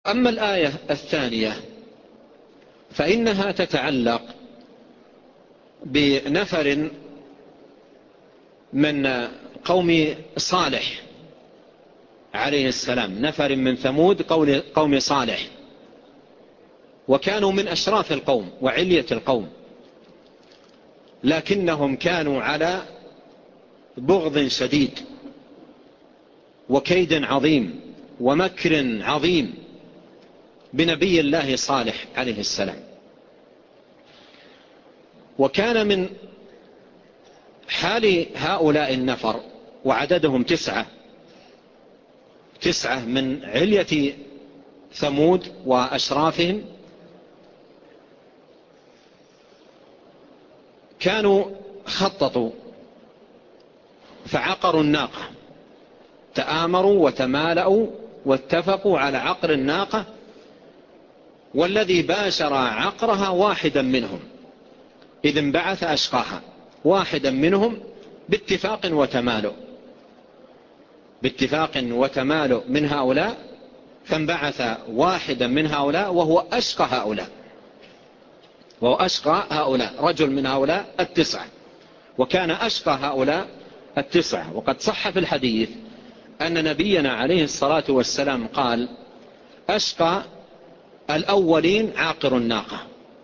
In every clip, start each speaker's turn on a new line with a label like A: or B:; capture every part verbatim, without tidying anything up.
A: أما الآية الثانية فإنها تتعلق بنفر من قوم صالح عليه السلام، نفر من ثمود قوم صالح، وكانوا من أشراف القوم وعلية القوم، لكنهم كانوا على بغض شديد وكيد عظيم ومكر عظيم بنبي الله صالح عليه السلام. وكان من حال هؤلاء النفر، وعددهم تسعة تسعة من علية ثمود وأشرافهم، كانوا خططوا فعقروا الناقة، تآمروا وتمالأوا واتفقوا على عقر الناقة، والذي باشر عقرها واحدا منهم إذ انبعث أشقاها، واحدا منهم باتفاق وتمالؤ باتفاق وتمالؤ من هؤلاء، فانبعث واحدا من هؤلاء وهو أشقى هؤلاء وهو أشقى هؤلاء رجل من هؤلاء التسعة، وكان أشقى هؤلاء التسعة. وقد صح في الحديث أن نبينا عليه الصلاة والسلام قال: أشقى الأولين عاقر الناقة،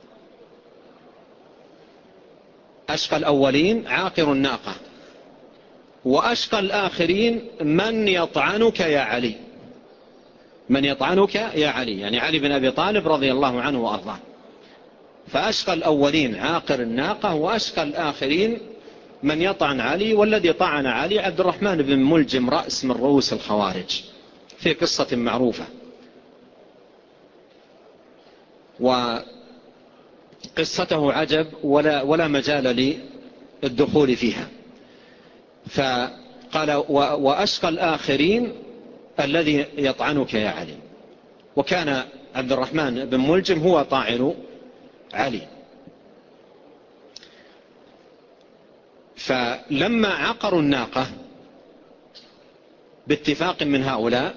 A: أشقى الأولين عاقر الناقة، وأشقى الآخرين من يطعنك يا علي، من يطعنك يا علي، يعني علي بن أبي طالب رضي الله عنه وأرضاه. فأشقى الأولين عاقر الناقة، وأشقى الآخرين من يطعن علي، والذي طعن علي عبد الرحمن بن ملجم، رأس من رؤوس الخوارج، في قصة معروفة، وقصته عجب ولا, ولا مجال للدخول فيها. فقال: وأشقى الآخرين الذي يطعنك يا علي. وكان عبد الرحمن بن ملجم هو طاعن علي. فلما عقروا الناقة باتفاق من هؤلاء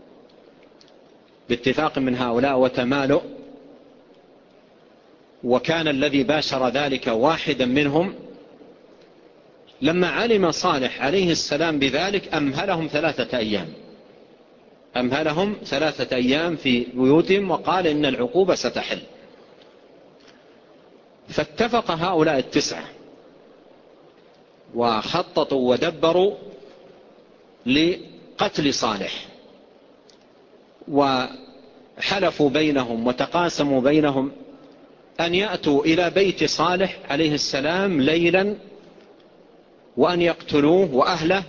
A: باتفاق من هؤلاء وتمالؤ، وكان الذي باشر ذلك واحدا منهم، لما علم صالح عليه السلام بذلك أمهلهم ثلاثة أيام أمهلهم ثلاثة أيام في بيوتهم، وقال إن العقوبة ستحل. فاتفق هؤلاء التسعة وخططوا ودبروا لقتل صالح، وحلفوا بينهم وتقاسموا بينهم أن يأتوا إلى بيت صالح عليه السلام ليلا وأن يقتلوه وأهله.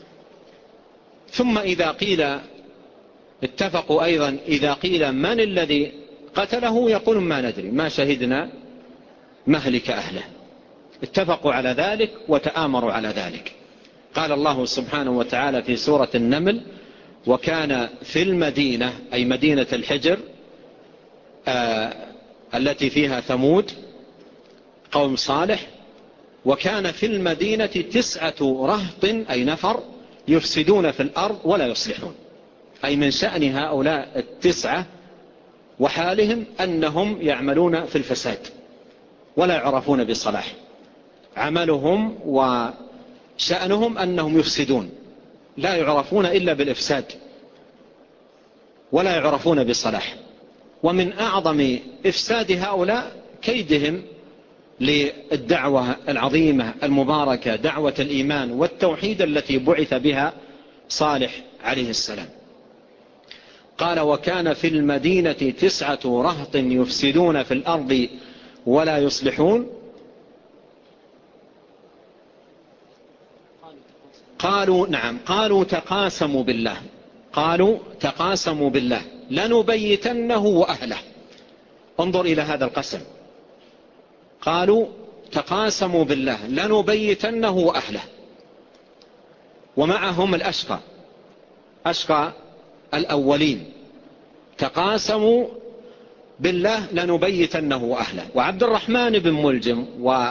A: ثم إذا قيل، اتفقوا أيضا إذا قيل من الذي قتله يقول ما ندري، ما شهدنا مهلك أهله. اتفقوا على ذلك وتآمروا على ذلك. قال الله سبحانه وتعالى في سورة النمل: وكان في المدينة، أي مدينة الحجر آه التي فيها ثمود قوم صالح، وكان في المدينة تسعة رهط، أي نفر، يفسدون في الأرض ولا يصلحون. أي من شأن هؤلاء التسعة وحالهم أنهم يعملون في الفساد ولا يعرفون بصلاح، عملهم وشأنهم أنهم يفسدون، لا يعرفون إلا بالإفساد ولا يعرفون بصلاح. ومن أعظم إفساد هؤلاء كيدهم للدعوة العظيمة المباركة، دعوة الإيمان والتوحيد التي بعث بها صالح عليه السلام. قال: وكان في المدينة تسعة رهط يفسدون في الأرض ولا يصلحون. قالوا نعم قالوا تقاسموا بالله قالوا تقاسموا بالله لنبيتنه وأهله. انظر إلى هذا القسم، قالوا تقاسموا بالله لنبيتنه وأهله، ومعهم الأشقى، أشقى الأولين، تقاسموا بالله لنبيتنه وأهله. وعبد الرحمن بن ملجم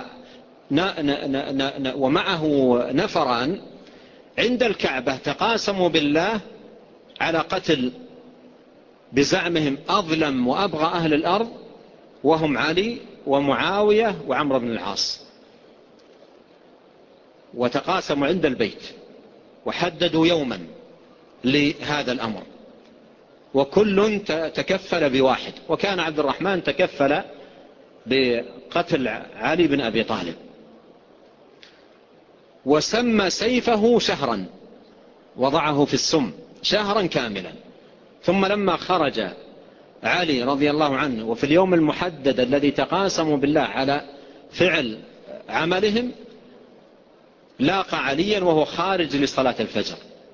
A: ومعه نفران عند الكعبة تقاسموا بالله على قتل بزعمهم أظلم وأبغى أهل الأرض، وهم علي ومعاوية وعمرو بن العاص. وتقاسموا عند البيت وحددوا يوما لهذا الأمر، وكل تكفل بواحد. وكان عبد الرحمن تكفل بقتل علي بن أبي طالب، وسمى سيفه شهرا، وضعه في السم شهرا كاملا. ثم لما خرج علي رضي الله عنه وفي اليوم المحدد الذي تقاسموا بالله على فعل عملهم، لاقى عليا وهو خارج لصلاة الفجر،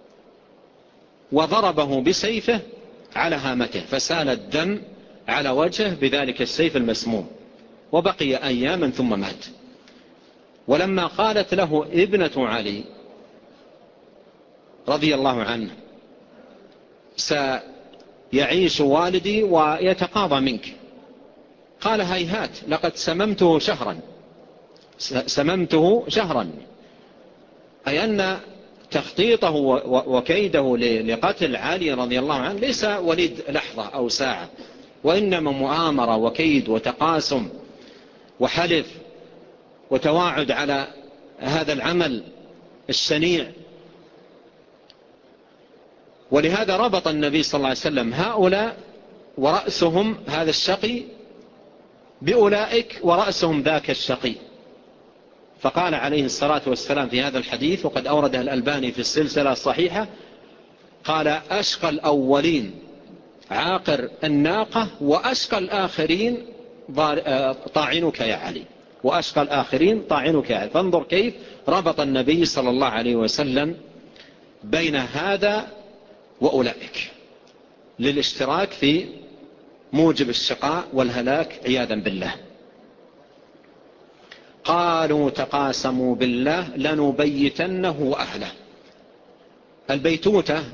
A: وضربه بسيفه على هامته، فسال الدم على وجهه بذلك السيف المسموم، وبقي أياما ثم مات. ولما قالت له ابنة علي رضي الله عنه سيعيش والدي ويتقاضى منك، قال هيهات، لقد سممته شهرا سممته شهرا أي أن تخطيطه وكيده لقتل علي رضي الله عنه ليس وليد لحظة أو ساعة، وإنما مؤامرة وكيد وتقاسم وحلف وتواعد على هذا العمل الشنيع. ولهذا ربط النبي صلى الله عليه وسلم هؤلاء ورأسهم هذا الشقي بأولئك ورأسهم ذاك الشقي، فقال عليه الصلاة والسلام في هذا الحديث، وقد أورده الألباني في السلسلة الصحيحة، قال أشقى الأولين عاقر الناقة، وأشقى الآخرين طاعنك يا علي، وأشقى الآخرين طاعنك يا علي. فانظر كيف ربط النبي صلى الله عليه وسلم بين هذا وأولئك للاشتراك في موجب الشقاء والهلاك عياذا بالله. قالوا تقاسموا بالله لنبيتنه وأهله. البيتوتة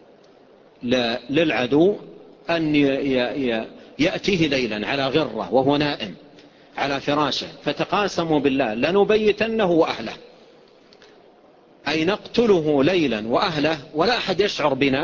A: للعدو أن يأتيه ليلا على غرة وهو نائم على فراشه، فتقاسموا بالله لنبيتنه وأهله، أي نقتله ليلا وأهله ولا أحد يشعر بنا.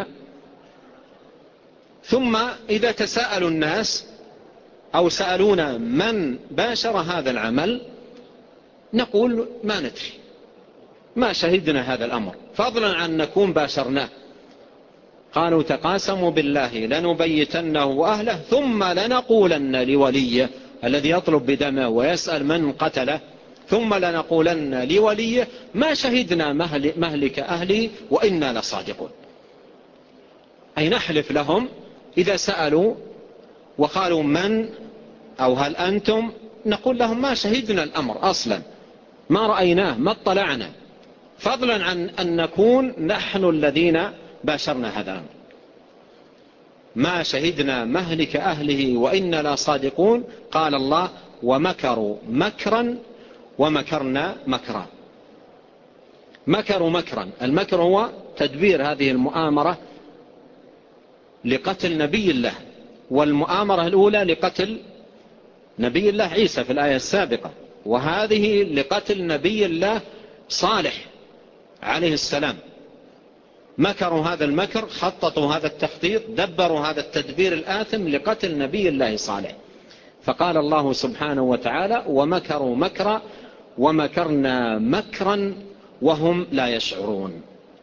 A: ثم إذا تساءلوا الناس أو سألونا من باشر هذا العمل، نقول ما ندري، ما شهدنا هذا الأمر، فضلا عن نكون باشرناه. قالوا تقاسموا بالله لنبيتنه وأهله ثم لنقولن لوليه الذي يطلب بدمه ويسأل من قتله، ثم لنقولن لوليه ما شهدنا مهلك أهلي وإنا لصادقون. أي نحلف لهم إذا سألوا وقالوا من أو هل أنتم، نقول لهم ما شهدنا الأمر أصلا، ما رأيناه ما اطلعنا، فضلا عن أن نكون نحن الذين باشرنا هذا الأمر. ما شهدنا مهلك أهله وإنا لصادقون. قال الله ومكروا مكرا ومكرنا مكرا. مكروا مكرا، المكر هو تدبير هذه المؤامرة لقتل نبي الله، والمؤامرة الأولى لقتل نبي الله عيسى في الآية السابقة، وهذه لقتل نبي الله صالح عليه السلام. مكروا هذا المكر، خططوا هذا التخطيط، دبروا هذا التدبير الآثم لقتل نبي الله صالح. فقال الله سبحانه وتعالى ومكروا مكرا ومكرنا مكرا وهم لا يشعرون.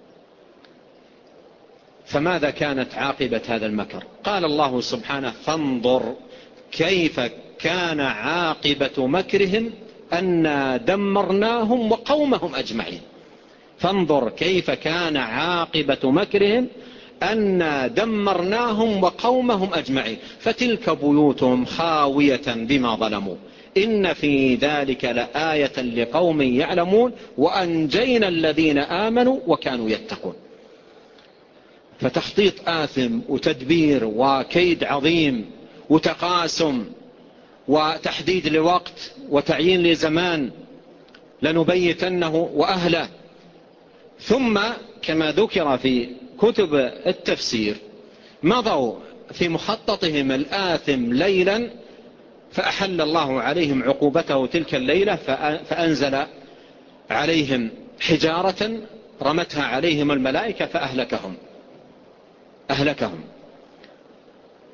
A: فماذا كانت عاقبة هذا المكر؟ قال الله سبحانه فانظر كيف كان عاقبة مكرهم أنا دمرناهم وقومهم أجمعين. فانظر كيف كان عاقبة مكرهم أنا دمرناهم وقومهم أجمعين. فتلك بيوتهم خاوية بما ظلموا إن في ذلك لآية لقوم يعلمون وأنجينا الذين آمنوا وكانوا يتقون. فتخطيط آثم وتدبير وكيد عظيم وتقاسم وتحديد لوقت وتعيين لزمان، لنبيتنه وأهله. ثم كما ذكر في كتب التفسير مضوا في مخططهم الآثم ليلا، فأحل الله عليهم عقوبته تلك الليلة، فأنزل عليهم حجارة رمتها عليهم الملائكة فأهلكهم أهلكهم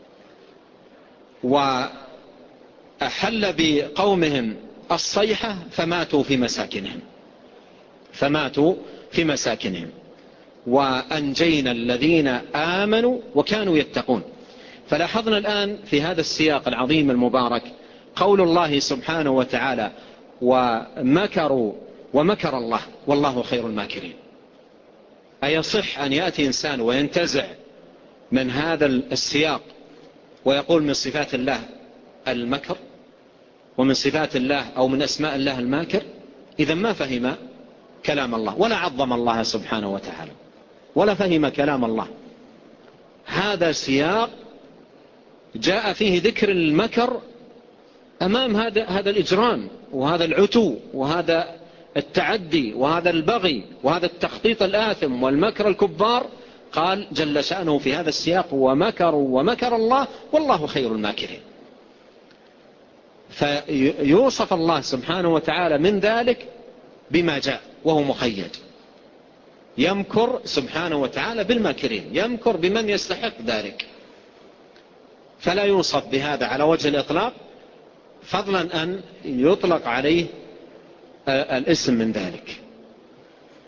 A: وأحل بقومهم الصيحة فماتوا في مساكنهم فماتوا في مساكنهم وأنجينا الذين آمنوا وكانوا يتقون. فلاحظنا الآن في هذا السياق العظيم المبارك قول الله سبحانه وتعالى ومكروا ومكر الله والله خير الماكرين. أيصح أن يأتي إنسان وينتزع من هذا السياق ويقول من صفات الله المكر ومن صفات الله أو من أسماء الله الماكر؟ إذا ما فهم كلام الله ولا عظم الله سبحانه وتعالى ولا فهم كلام الله. هذا سياق جاء فيه ذكر المكر أمام هذا هذا الإجرام وهذا العتو وهذا التعدي وهذا البغي وهذا التخطيط الآثم والمكر الكبار. قال جل شأنه في هذا السياق ومكروا ومكر الله والله خير الماكرين. فيوصف الله سبحانه وتعالى من ذلك بما جاء وهو مقيد. يمكر سبحانه وتعالى بالماكرين، يمكر بمن يستحق ذلك، فلا يوصف بهذا على وجه الإطلاق فضلا أن يطلق عليه الاسم من ذلك.